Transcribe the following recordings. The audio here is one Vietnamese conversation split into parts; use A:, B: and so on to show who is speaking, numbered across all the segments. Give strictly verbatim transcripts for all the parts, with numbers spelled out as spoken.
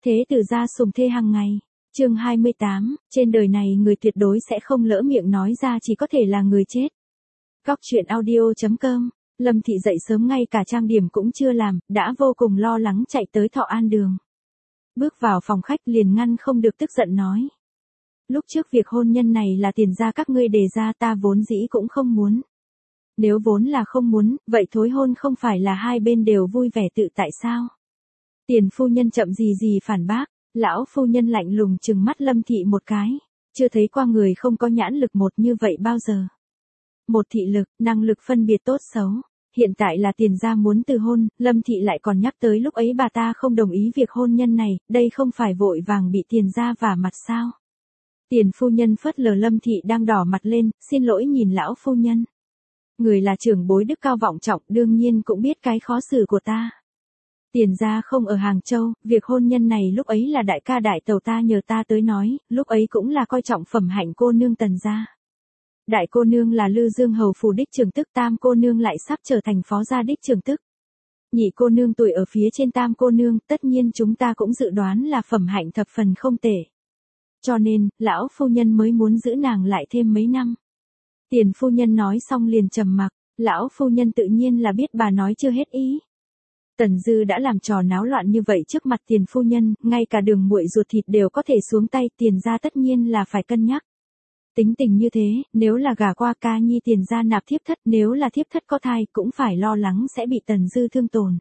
A: Thế tử gia sủng thê hàng ngày. Chương hai mươi tám, trên đời này người tuyệt đối sẽ không lỡ miệng nói ra chỉ có thể là người chết. Góc truyện audio chấm com. Lâm Thị dậy sớm ngay cả trang điểm cũng chưa làm, đã vô cùng lo lắng chạy tới Thọ An Đường. Bước vào phòng khách liền ngăn không được tức giận nói. Lúc trước việc hôn nhân này là tiền gia các ngươi đề ra, ta vốn dĩ cũng không muốn. Nếu vốn là không muốn, vậy thối hôn không phải là hai bên đều vui vẻ tự tại sao? Tiền phu nhân chậm gì gì phản bác, lão phu nhân lạnh lùng trừng mắt Lâm Thị một cái, chưa thấy qua người không có nhãn lực một như vậy bao giờ. Một thị lực, năng lực phân biệt tốt xấu, hiện tại là tiền gia muốn từ hôn, Lâm Thị lại còn nhắc tới lúc ấy bà ta không đồng ý việc hôn nhân này, đây không phải vội vàng bị tiền gia vả mặt sao? Tiền phu nhân phớt lờ Lâm Thị đang đỏ mặt lên, xin lỗi nhìn lão phu nhân. Người là trưởng bối đức cao vọng trọng, đương nhiên cũng biết cái khó xử của ta. Tiền gia không ở Hàng Châu, việc hôn nhân này lúc ấy là đại ca đại tàu ta nhờ ta tới nói, lúc ấy cũng là coi trọng phẩm hạnh cô nương Tần gia. Đại cô nương là Lư Dương hầu phủ đích trưởng tức, tam cô nương lại sắp trở thành phó gia đích trưởng tức. Nhị cô nương tuổi ở phía trên tam cô nương, tất nhiên chúng ta cũng dự đoán là phẩm hạnh thập phần không tệ. Cho nên, lão phu nhân mới muốn giữ nàng lại thêm mấy năm. Tiền phu nhân nói xong liền trầm mặc, lão phu nhân tự nhiên là biết bà nói chưa hết ý. Tần Dư đã làm trò náo loạn như vậy trước mặt tiền phu nhân, ngay cả đường muội ruột thịt đều có thể xuống tay, tiền gia tất nhiên là phải cân nhắc. Tính tình như thế, nếu là gả qua ca nhi tiền gia nạp thiếp thất, nếu là thiếp thất có thai cũng phải lo lắng sẽ bị Tần Dư thương tổn.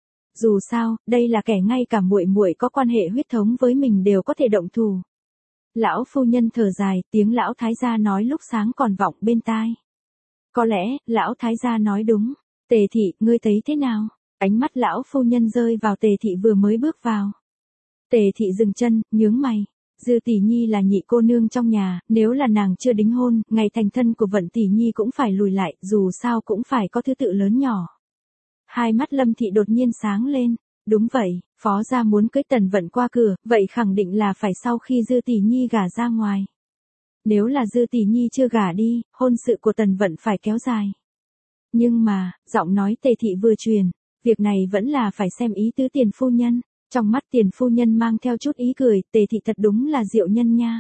A: Dù sao, đây là kẻ ngay cả muội muội có quan hệ huyết thống với mình đều có thể động thủ. Lão phu nhân thở dài, tiếng lão thái gia nói lúc sáng còn vọng bên tai. Có lẽ, lão thái gia nói đúng. Tề thị, ngươi thấy thế nào? Ánh mắt lão phu nhân rơi vào Tề thị vừa mới bước vào. Tề thị dừng chân, nhướng mày. Dư tỷ nhi là nhị cô nương trong nhà, nếu là nàng chưa đính hôn, ngày thành thân của Vận tỷ nhi cũng phải lùi lại, dù sao cũng phải có thứ tự lớn nhỏ. Hai mắt Lâm Thị đột nhiên sáng lên. Đúng vậy, phó gia muốn cưới Tần Vận qua cửa, vậy khẳng định là phải sau khi Dư tỷ nhi gả ra ngoài. Nếu là Dư tỷ nhi chưa gả đi, hôn sự của Tần Vận phải kéo dài. Nhưng mà, giọng nói Tề thị vừa truyền, việc này vẫn là phải xem ý tứ tiền phu nhân. Trong mắt tiền phu nhân mang theo chút ý cười, Tề thị thật đúng là diệu nhân nha.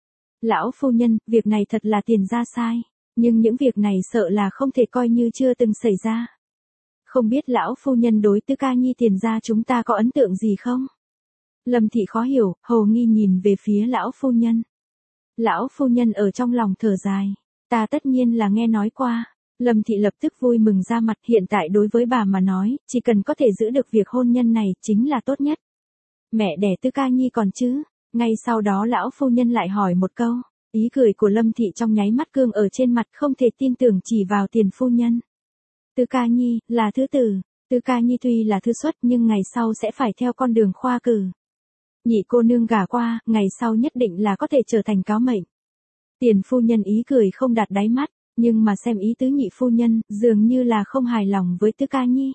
A: Lão phu nhân, việc này thật là tiền gia sai, nhưng những việc này sợ là không thể coi như chưa từng xảy ra. Không biết lão phu nhân đối Tứ ca nhi tiền gia chúng ta có ấn tượng gì không? Lâm Thị khó hiểu, hồ nghi nhìn về phía lão phu nhân. Lão phu nhân ở trong lòng thở dài, ta tất nhiên là nghe nói qua. Lâm Thị lập tức vui mừng ra mặt, hiện tại đối với bà mà nói, chỉ cần có thể giữ được việc hôn nhân này chính là tốt nhất. Mẹ đẻ Tứ ca nhi còn chứ? Ngay sau đó lão phu nhân lại hỏi một câu, ý cười của Lâm Thị trong nháy mắt cương ở trên mặt, không thể tin tưởng chỉ vào tiền phu nhân. Tứ ca nhi, là thứ tử, Tứ ca nhi tuy là thứ xuất nhưng ngày sau sẽ phải theo con đường khoa cử. Nhị cô nương gả qua, ngày sau nhất định là có thể trở thành cáo mệnh. Tiền phu nhân ý cười không đạt đáy mắt, nhưng mà xem ý tứ nhị phu nhân, dường như là không hài lòng với Tứ ca nhi.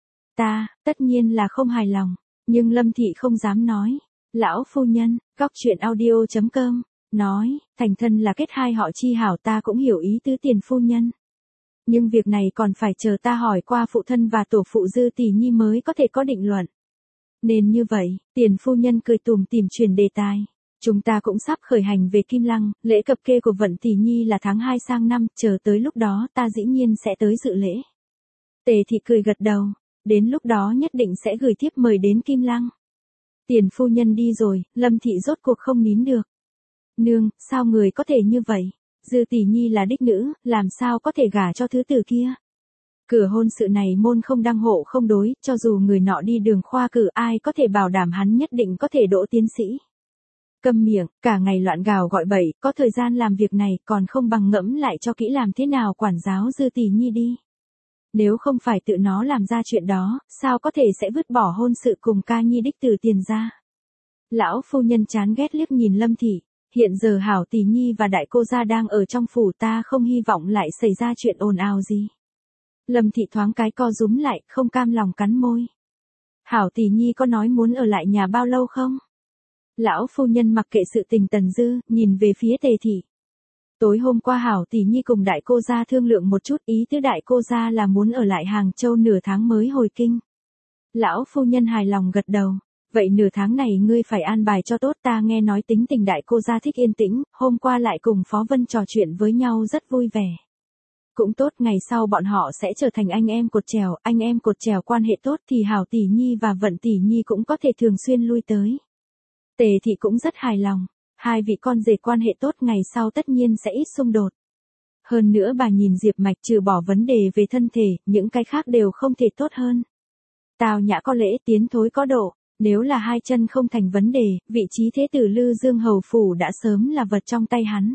A: Ta, tất nhiên là không hài lòng, nhưng Lâm Thị không dám nói. Lão phu nhân, góc truyện audio chấm com, nói, thành thân là kết hai họ chi hảo, ta cũng hiểu ý tứ tiền phu nhân. Nhưng việc này còn phải chờ ta hỏi qua phụ thân và tổ phụ Dư tỷ nhi mới có thể có định luận. Nên như vậy, tiền phu nhân cười tủm tỉm chuyển đề tài. Chúng ta cũng sắp khởi hành về Kim Lăng, lễ cập kê của Vận tỷ nhi là tháng hai sang năm, chờ tới lúc đó ta dĩ nhiên sẽ tới dự lễ. Tề thị cười gật đầu, đến lúc đó nhất định sẽ gửi thiếp mời đến Kim Lăng. Tiền phu nhân đi rồi, Lâm Thị rốt cuộc không nín được. Nương, sao người có thể như vậy? Dư tỷ nhi là đích nữ, làm sao có thể gả cho thứ tử kia? Cửa hôn sự này môn không đăng hộ không đối, cho dù người nọ đi đường khoa cử ai có thể bảo đảm hắn nhất định có thể đỗ tiến sĩ. Câm miệng, cả ngày loạn gào gọi bậy, có thời gian làm việc này còn không bằng ngẫm lại cho kỹ làm thế nào quản giáo Dư tỷ nhi đi. Nếu không phải tự nó làm ra chuyện đó, sao có thể sẽ vứt bỏ hôn sự cùng ca nhi đích từ tiền ra. Lão phu nhân chán ghét liếc nhìn Lâm Thị, hiện giờ hảo tỷ nhi và đại cô gia đang ở trong phủ, ta không hy vọng lại xảy ra chuyện ồn ào gì. Lâm Thị thoáng cái co rúm lại, không cam lòng cắn môi. Hảo tỷ nhi có nói muốn ở lại nhà bao lâu không? Lão phu nhân mặc kệ sự tình Tần Dư, nhìn về phía Tề thị. Tối hôm qua hảo tỷ nhi cùng đại cô gia thương lượng một chút, ý tứ đại cô gia là muốn ở lại Hàng Châu nửa tháng mới hồi kinh. Lão phu nhân hài lòng gật đầu. Vậy nửa tháng này ngươi phải an bài cho tốt, ta nghe nói tính tình đại cô gia thích yên tĩnh, hôm qua lại cùng Phó Vân trò chuyện với nhau rất vui vẻ. Cũng tốt, ngày sau bọn họ sẽ trở thành anh em cột chèo, anh em cột chèo quan hệ tốt thì Hảo tỷ nhi và Vận tỷ nhi cũng có thể thường xuyên lui tới. Tề thị cũng rất hài lòng, hai vị con rể quan hệ tốt ngày sau tất nhiên sẽ ít xung đột. Hơn nữa bà nhìn Diệp Mạch trừ bỏ vấn đề về thân thể, những cái khác đều không thể tốt hơn. Tào Nhã có lễ, tiến thối có độ, nếu là hai chân không thành vấn đề, vị trí thế tử Lư Dương hầu phủ đã sớm là vật trong tay hắn.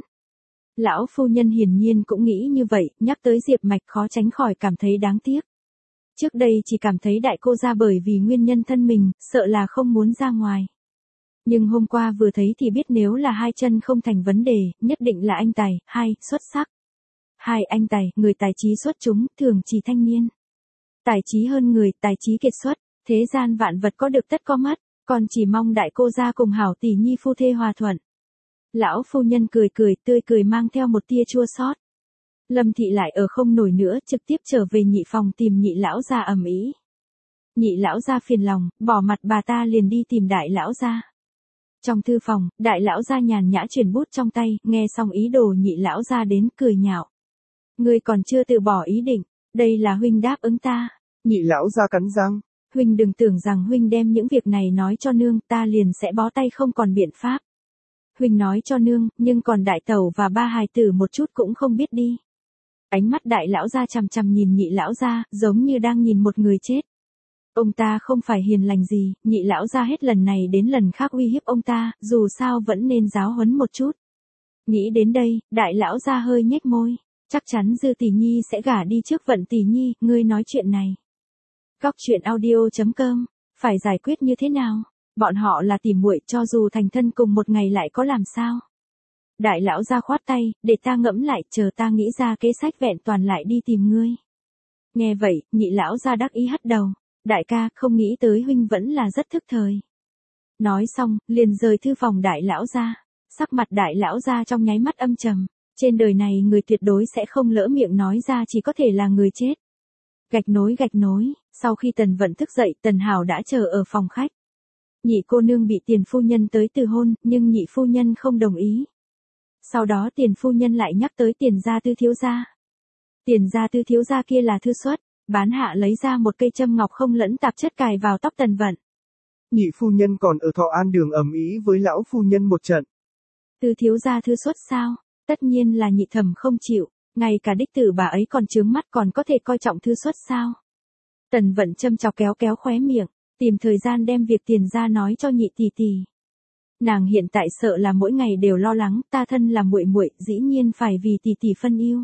A: Lão phu nhân hiển nhiên cũng nghĩ như vậy, nhắc tới Diệp Mạch khó tránh khỏi cảm thấy đáng tiếc. Trước đây chỉ cảm thấy đại cô gia bởi vì nguyên nhân thân mình, sợ là không muốn ra ngoài. Nhưng hôm qua vừa thấy thì biết nếu là hai chân không thành vấn đề, nhất định là anh tài, hai, xuất sắc. Hai, anh tài, người tài trí xuất chúng, thường chỉ thanh niên. Tài trí hơn người, tài trí kiệt xuất, thế gian vạn vật có được tất có mất, còn chỉ mong đại cô gia cùng Hảo tỷ nhi phu thê hòa thuận. Lão phu nhân cười cười, tươi cười mang theo một tia chua xót. Lâm thị lại ở không nổi nữa, trực tiếp trở về nhị phòng tìm nhị lão gia ầm ĩ. Nhị lão gia phiền lòng, bỏ mặt bà ta liền đi tìm đại lão gia. Trong thư phòng, đại lão gia nhàn nhã chuyển bút trong tay, nghe xong ý đồ nhị lão gia đến cười nhạo. Ngươi còn chưa từ bỏ ý định, đây là huynh đáp ứng ta.
B: Nhị lão gia cắn răng.
A: Huynh đừng tưởng rằng huynh đem những việc này nói cho nương, ta liền sẽ bó tay không còn biện pháp. Huynh nói cho nương, nhưng còn đại tẩu và ba hài tử một chút cũng không biết đi. Ánh mắt đại lão gia chằm chằm nhìn nhị lão gia, giống như đang nhìn một người chết. Ông ta không phải hiền lành gì, nhị lão gia hết lần này đến lần khác uy hiếp ông ta, dù sao vẫn nên giáo huấn một chút. Nghĩ đến đây, đại lão gia hơi nhếch môi, chắc chắn Dư tỷ nhi sẽ gả đi trước Vận tỷ nhi, ngươi nói chuyện này. Góc truyện audio chấm com, phải giải quyết như thế nào? Bọn họ là tỉ muội, cho dù thành thân cùng một ngày lại có làm sao? Đại lão gia khoát tay, để ta ngẫm lại, chờ ta nghĩ ra kế sách vẹn toàn lại đi tìm ngươi. Nghe vậy, nhị lão gia đắc ý hất đầu. Đại ca, không nghĩ tới huynh vẫn là rất thức thời. Nói xong, liền rời thư phòng đại lão gia. Sắc mặt đại lão gia trong nháy mắt âm trầm. Trên đời này người tuyệt đối sẽ không lỡ miệng nói ra, chỉ có thể là người chết. Gạch nối gạch nối, sau khi Tần Vận thức dậy, Tần Hảo đã chờ ở phòng khách. Nhị cô nương bị tiền phu nhân tới từ hôn, nhưng nhị phu nhân không đồng ý. Sau đó tiền phu nhân lại nhắc tới tiền gia tư thiếu gia. Tiền gia tư thiếu gia kia là thư xuất. Bán hạ lấy ra một cây châm ngọc không lẫn tạp chất cài vào tóc Tần Vận.
B: Nhị phu nhân còn ở Thọ An đường ầm ĩ với lão phu nhân một trận.
A: Tư thiếu gia thư xuất sao? Tất nhiên là nhị thẩm không chịu, ngay cả đích tử bà ấy còn trướng mắt còn có thể coi trọng thư xuất sao? Tần Vận châm chọc kéo kéo khóe miệng, tìm thời gian đem việc tiền ra nói cho nhị tỷ tỷ. Nàng hiện tại sợ là mỗi ngày đều lo lắng, ta thân là muội muội, dĩ nhiên phải vì tỷ tỷ phân yêu.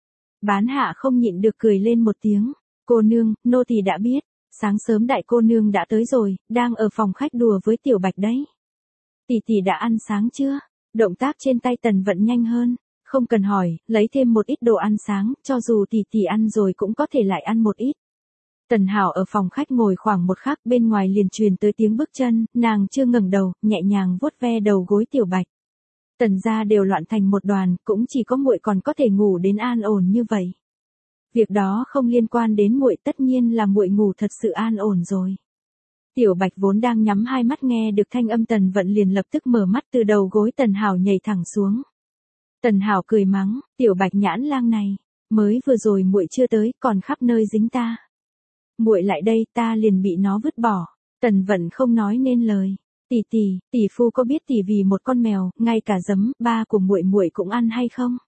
A: Bán hạ không nhịn được cười lên một tiếng. Cô nương, nô tỳ đã biết, sáng sớm đại cô nương đã tới rồi, đang ở phòng khách đùa với Tiểu Bạch đấy. Tỷ tỷ đã ăn sáng chưa? Động tác trên tay Tần Vận nhanh hơn, không cần hỏi, lấy thêm một ít đồ ăn sáng, cho dù tỷ tỷ ăn rồi cũng có thể lại ăn một ít. Tần Hảo ở phòng khách ngồi khoảng một khắc, bên ngoài liền truyền tới tiếng bước chân, nàng chưa ngẩng đầu, nhẹ nhàng vuốt ve đầu gối Tiểu Bạch. Tần gia đều loạn thành một đoàn, cũng chỉ có muội còn có thể ngủ đến an ổn như vậy. Việc đó không liên quan đến muội, tất nhiên là muội ngủ thật sự an ổn rồi. Tiểu Bạch vốn đang nhắm hai mắt nghe được thanh âm Tần Vận liền lập tức mở mắt, từ đầu gối Tần Hảo nhảy thẳng xuống. Tần Hảo cười mắng, Tiểu Bạch nhãn lang này, mới vừa rồi muội chưa tới, còn khắp nơi dính ta. Muội lại đây, ta liền bị nó vứt bỏ. Tần Vận không nói nên lời. Tỷ tỷ, tỷ phu có biết tỷ vì một con mèo, ngay cả giấm ba của muội muội cũng ăn hay không?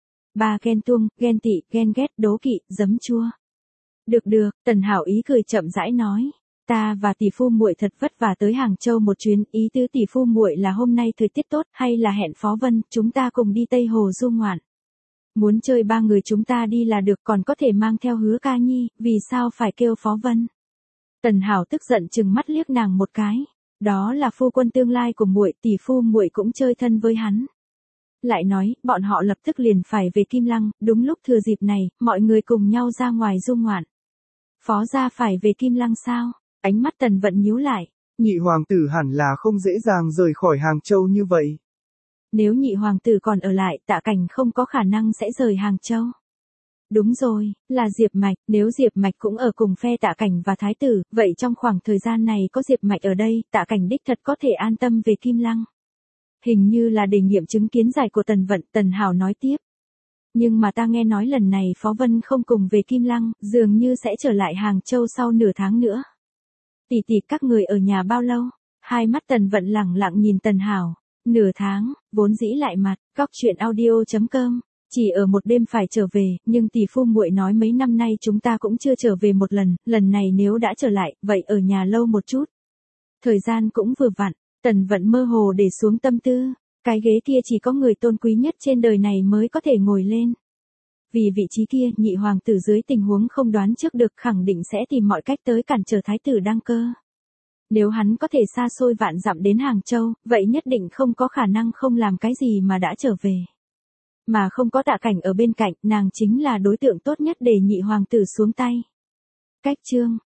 A: Ba ghen tuông, ghen tị, ghen ghét, đố kỵ, giấm chua. Được được, Tần Hảo ý cười chậm rãi nói, ta và tỷ phu muội thật vất vả tới Hàng Châu một chuyến, ý tứ tỷ phu muội là hôm nay thời tiết tốt, hay là hẹn Phó Vân, chúng ta cùng đi Tây Hồ du ngoạn. Muốn chơi ba người chúng ta đi là được, còn có thể mang theo Hứa Ca Nhi, vì sao phải kêu Phó Vân? Tần Hảo tức giận chừng mắt liếc nàng một cái, đó là phu quân tương lai của muội, tỷ phu muội cũng chơi thân với hắn. Lại nói, bọn họ lập tức liền phải về Kim Lăng, đúng lúc thừa dịp này, mọi người cùng nhau ra ngoài du ngoạn. Phó gia phải về Kim Lăng sao? Ánh mắt Tần Vận nhíu lại.
B: Nhị hoàng tử hẳn là không dễ dàng rời khỏi Hàng Châu như vậy.
A: Nếu nhị hoàng tử còn ở lại, Tạ Cảnh không có khả năng sẽ rời Hàng Châu. Đúng rồi, là Diệp Mạch, nếu Diệp Mạch cũng ở cùng phe Tạ Cảnh và Thái tử, vậy trong khoảng thời gian này có Diệp Mạch ở đây, Tạ Cảnh đích thật có thể an tâm về Kim Lăng. Hình như là đề nghiệm chứng kiến giải của Tần Vận, Tần Hảo nói tiếp. Nhưng mà ta nghe nói lần này Phó Vân không cùng về Kim Lăng, dường như sẽ trở lại Hàng Châu sau nửa tháng nữa. Tỷ tỷ các người ở nhà bao lâu? Hai mắt Tần Vận lẳng lặng nhìn Tần Hảo. Nửa tháng, vốn dĩ lại mặt, cóc truyện audio chấm com. Chỉ ở một đêm phải trở về, nhưng tỷ phu muội nói mấy năm nay chúng ta cũng chưa trở về một lần, lần này nếu đã trở lại, vậy ở nhà lâu một chút. Thời gian cũng vừa vặn, Tần Vận mơ hồ để xuống tâm tư, cái ghế kia chỉ có người tôn quý nhất trên đời này mới có thể ngồi lên. Vì vị trí kia, nhị hoàng tử dưới tình huống không đoán trước được khẳng định sẽ tìm mọi cách tới cản trở thái tử đăng cơ. Nếu hắn có thể xa xôi vạn dặm đến Hàng Châu, vậy nhất định không có khả năng không làm cái gì mà đã trở về. Mà không có Tạ Cảnh ở bên cạnh, nàng chính là đối tượng tốt nhất để nhị hoàng tử xuống tay. Cách chương